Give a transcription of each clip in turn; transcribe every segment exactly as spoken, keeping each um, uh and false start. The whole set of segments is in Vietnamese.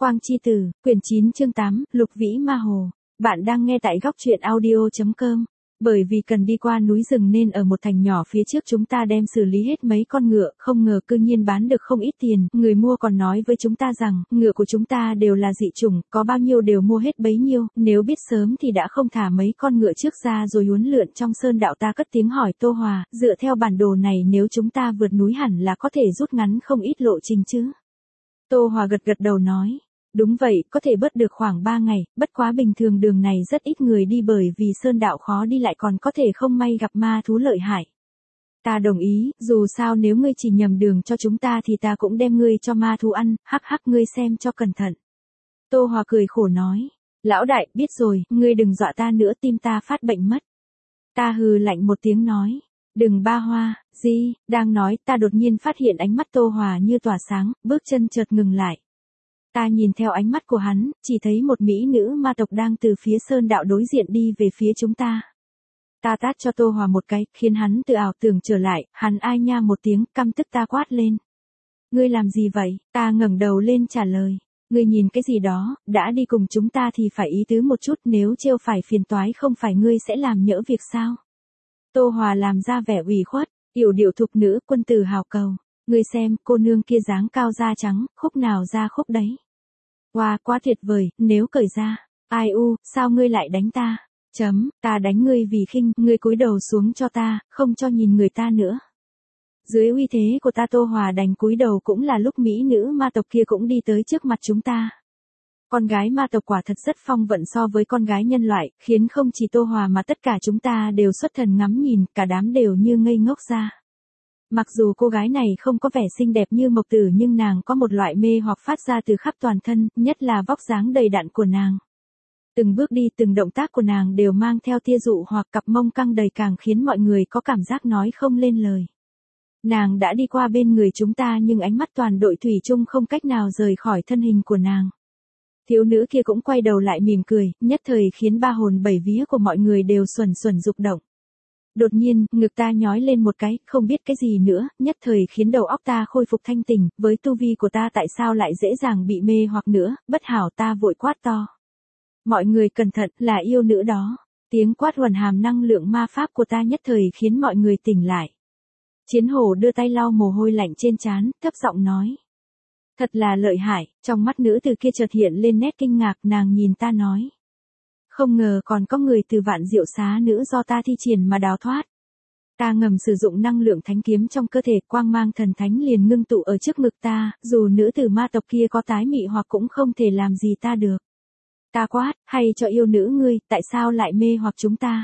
Quang Chi Tử, quyển chín chương tám, Lục Vĩ Ma Hồ. Bạn đang nghe tại góc truyện audio.com. Bởi vì cần đi qua núi rừng nên ở một thành nhỏ phía trước chúng ta đem xử lý hết mấy con ngựa, không ngờ cư nhiên bán được không ít tiền, người mua còn nói với chúng ta rằng, ngựa của chúng ta đều là dị chủng, có bao nhiêu đều mua hết bấy nhiêu, nếu biết sớm thì đã không thả mấy con ngựa trước ra rồi huấn lượn trong sơn đạo. Ta cất tiếng hỏi Tô Hòa, dựa theo bản đồ này nếu chúng ta vượt núi hẳn là có thể rút ngắn không ít lộ trình chứ. Tô Hòa gật gật đầu nói. Đúng vậy, có thể bớt được khoảng ba ngày, bất quá bình thường đường này rất ít người đi bởi vì sơn đạo khó đi lại còn có thể không may gặp ma thú lợi hại. Ta đồng ý, dù sao nếu ngươi chỉ nhầm đường cho chúng ta thì ta cũng đem ngươi cho ma thú ăn, hắc hắc ngươi xem cho cẩn thận. Tô Hòa cười khổ nói, lão đại, biết rồi, ngươi đừng dọa ta nữa tim ta phát bệnh mất. Ta hừ lạnh một tiếng nói. Đừng ba hoa, gì, đang nói, ta đột nhiên phát hiện ánh mắt Tô Hòa như tỏa sáng, bước chân chợt ngừng lại. Ta nhìn theo ánh mắt của hắn, chỉ thấy một mỹ nữ ma tộc đang từ phía sơn đạo đối diện đi về phía chúng ta. Ta tát cho Tô Hòa một cái, khiến hắn tự ảo tưởng trở lại, hắn ai nha một tiếng, căm tức ta quát lên. Ngươi làm gì vậy? Ta ngẩng đầu lên trả lời. Ngươi nhìn cái gì đó, đã đi cùng chúng ta thì phải ý tứ một chút, nếu trêu phải phiền toái không phải ngươi sẽ làm nhỡ việc sao? Tô Hòa làm ra vẻ ủy khuất, yểu điệu thục nữ, quân tử hào cầu. Ngươi xem, cô nương kia dáng cao da trắng, khúc nào ra khúc đấy. Wow, quá tuyệt vời, nếu cởi ra. Ai u, sao ngươi lại đánh ta? Chấm, ta đánh ngươi vì khinh, ngươi cúi đầu xuống cho ta, không cho nhìn người ta nữa. Dưới uy thế của ta Tô Hòa đành cúi đầu cũng là lúc mỹ nữ ma tộc kia cũng đi tới trước mặt chúng ta. Con gái ma tộc quả thật rất phong vận so với con gái nhân loại, khiến không chỉ Tô Hòa mà tất cả chúng ta đều xuất thần ngắm nhìn, cả đám đều như ngây ngốc ra. Mặc dù cô gái này không có vẻ xinh đẹp như Mộc Tử nhưng nàng có một loại mê hoặc phát ra từ khắp toàn thân, nhất là vóc dáng đầy đặn của nàng. Từng bước đi từng động tác của nàng đều mang theo tia dụ hoặc cặp mông căng đầy càng khiến mọi người có cảm giác nói không lên lời. Nàng đã đi qua bên người chúng ta nhưng ánh mắt toàn đội thủy chung không cách nào rời khỏi thân hình của nàng. Thiếu nữ kia cũng quay đầu lại mỉm cười, nhất thời khiến ba hồn bảy vía của mọi người đều xuẩn xuẩn rục động. Đột nhiên, ngực ta nhói lên một cái, không biết cái gì nữa, nhất thời khiến đầu óc ta khôi phục thanh tỉnh, với tu vi của ta tại sao lại dễ dàng bị mê hoặc nữa, bất hảo ta vội quát to. Mọi người cẩn thận, là yêu nữ đó. Tiếng quát huần hàm năng lượng ma pháp của ta nhất thời khiến mọi người tỉnh lại. Chiến hổ đưa tay lau mồ hôi lạnh trên trán, thấp giọng nói. Thật là lợi hại, trong mắt nữ từ kia chợt hiện lên nét kinh ngạc, nàng nhìn ta nói. Không ngờ còn có người từ vạn diệu xá nữ do ta thi triển mà đào thoát. Ta ngầm sử dụng năng lượng thánh kiếm trong cơ thể, quang mang thần thánh liền ngưng tụ ở trước ngực ta, dù nữ tử ma tộc kia có tái mị hoặc cũng không thể làm gì ta được. Ta quát, hay cho yêu nữ ngươi, tại sao lại mê hoặc chúng ta?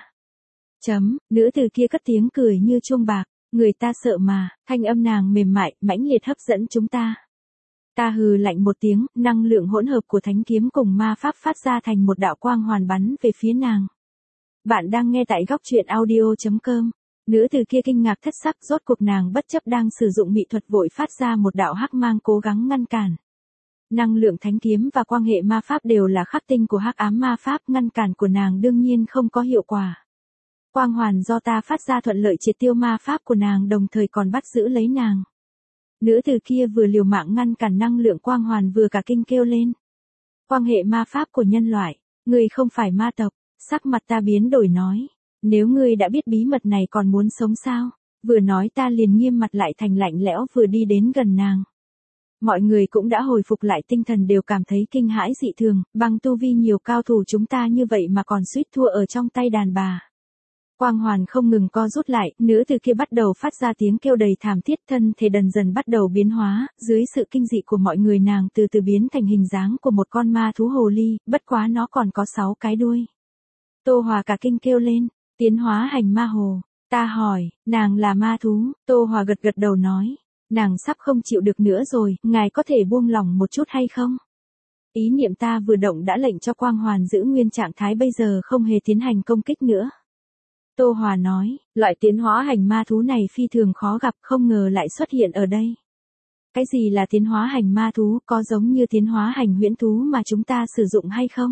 Chấm, nữ tử kia cất tiếng cười như chuông bạc, người ta sợ mà, thanh âm nàng mềm mại, mãnh liệt hấp dẫn chúng ta. Ta hừ lạnh một tiếng, năng lượng hỗn hợp của thánh kiếm cùng ma pháp phát ra thành một đạo quang hoàn bắn về phía nàng. Bạn đang nghe tại góc truyện audio.com. Nữ từ kia kinh ngạc thất sắc, rốt cuộc nàng bất chấp đang sử dụng mỹ thuật vội phát ra một đạo hắc mang cố gắng ngăn cản. Năng lượng thánh kiếm và quang hệ ma pháp đều là khắc tinh của hắc ám ma pháp, ngăn cản của nàng đương nhiên không có hiệu quả. Quang hoàn do ta phát ra thuận lợi triệt tiêu ma pháp của nàng đồng thời còn bắt giữ lấy nàng. Nữ từ kia vừa liều mạng ngăn cản năng lượng quang hoàn vừa cả kinh kêu lên. Quang hệ ma pháp của nhân loại, ngươi không phải ma tộc, sắc mặt ta biến đổi nói. Nếu ngươi đã biết bí mật này còn muốn sống sao? Vừa nói ta liền nghiêm mặt lại thành lạnh lẽo vừa đi đến gần nàng. Mọi người cũng đã hồi phục lại tinh thần đều cảm thấy kinh hãi dị thường, bằng tu vi nhiều cao thủ chúng ta như vậy mà còn suýt thua ở trong tay đàn bà. Quang hoàn không ngừng co rút lại, nữ từ kia bắt đầu phát ra tiếng kêu đầy thảm thiết, thân thể dần dần bắt đầu biến hóa, dưới sự kinh dị của mọi người nàng từ từ biến thành hình dáng của một con ma thú hồ ly, bất quá nó còn có sáu cái đuôi. Tô Hòa cả kinh kêu lên, tiến hóa hành ma hồ, ta hỏi, nàng là ma thú, Tô Hòa gật gật đầu nói, nàng sắp không chịu được nữa rồi, ngài có thể buông lỏng một chút hay không? Ý niệm ta vừa động đã lệnh cho quang hoàn giữ nguyên trạng thái bây giờ không hề tiến hành công kích nữa. Tô Hòa nói, loại tiến hóa hành ma thú này phi thường khó gặp, không ngờ lại xuất hiện ở đây. Cái gì là tiến hóa hành ma thú, có giống như tiến hóa hành huyễn thú mà chúng ta sử dụng hay không?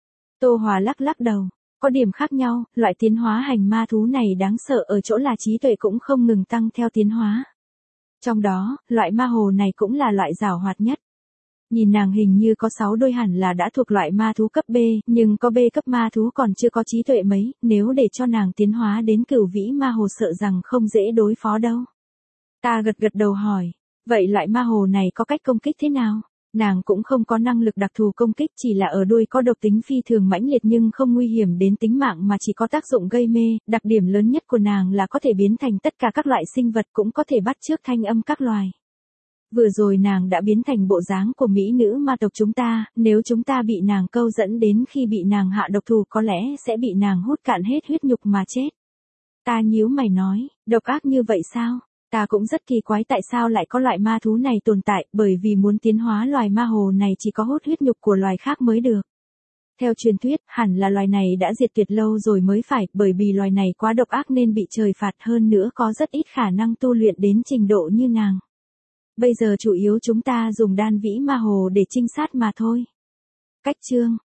Tô Hòa lắc lắc đầu, có điểm khác nhau, loại tiến hóa hành ma thú này đáng sợ ở chỗ là trí tuệ cũng không ngừng tăng theo tiến hóa. Trong đó, loại ma hồ này cũng là loại giàu hoạt nhất. Nhìn nàng hình như có sáu đôi hẳn là đã thuộc loại ma thú cấp B, nhưng có B cấp ma thú còn chưa có trí tuệ mấy, nếu để cho nàng tiến hóa đến cửu vĩ ma hồ sợ rằng không dễ đối phó đâu. Ta gật gật đầu hỏi, vậy loại ma hồ này có cách công kích thế nào? Nàng cũng không có năng lực đặc thù công kích, chỉ là ở đuôi có độc tính phi thường mãnh liệt nhưng không nguy hiểm đến tính mạng mà chỉ có tác dụng gây mê, đặc điểm lớn nhất của nàng là có thể biến thành tất cả các loại sinh vật, cũng có thể bắt chước thanh âm các loài. Vừa rồi nàng đã biến thành bộ dáng của mỹ nữ ma tộc chúng ta, nếu chúng ta bị nàng câu dẫn đến khi bị nàng hạ độc thủ có lẽ sẽ bị nàng hút cạn hết huyết nhục mà chết. Ta nhíu mày nói, độc ác như vậy sao? Ta cũng rất kỳ quái tại sao lại có loại ma thú này tồn tại, bởi vì muốn tiến hóa loài ma hồ này chỉ có hút huyết nhục của loài khác mới được. Theo truyền thuyết, hẳn là loài này đã diệt tuyệt lâu rồi mới phải, bởi vì loài này quá độc ác nên bị trời phạt, hơn nữa có rất ít khả năng tu luyện đến trình độ như nàng. Bây giờ chủ yếu chúng ta dùng đan vĩ ma hồ để trinh sát mà thôi. Cách chương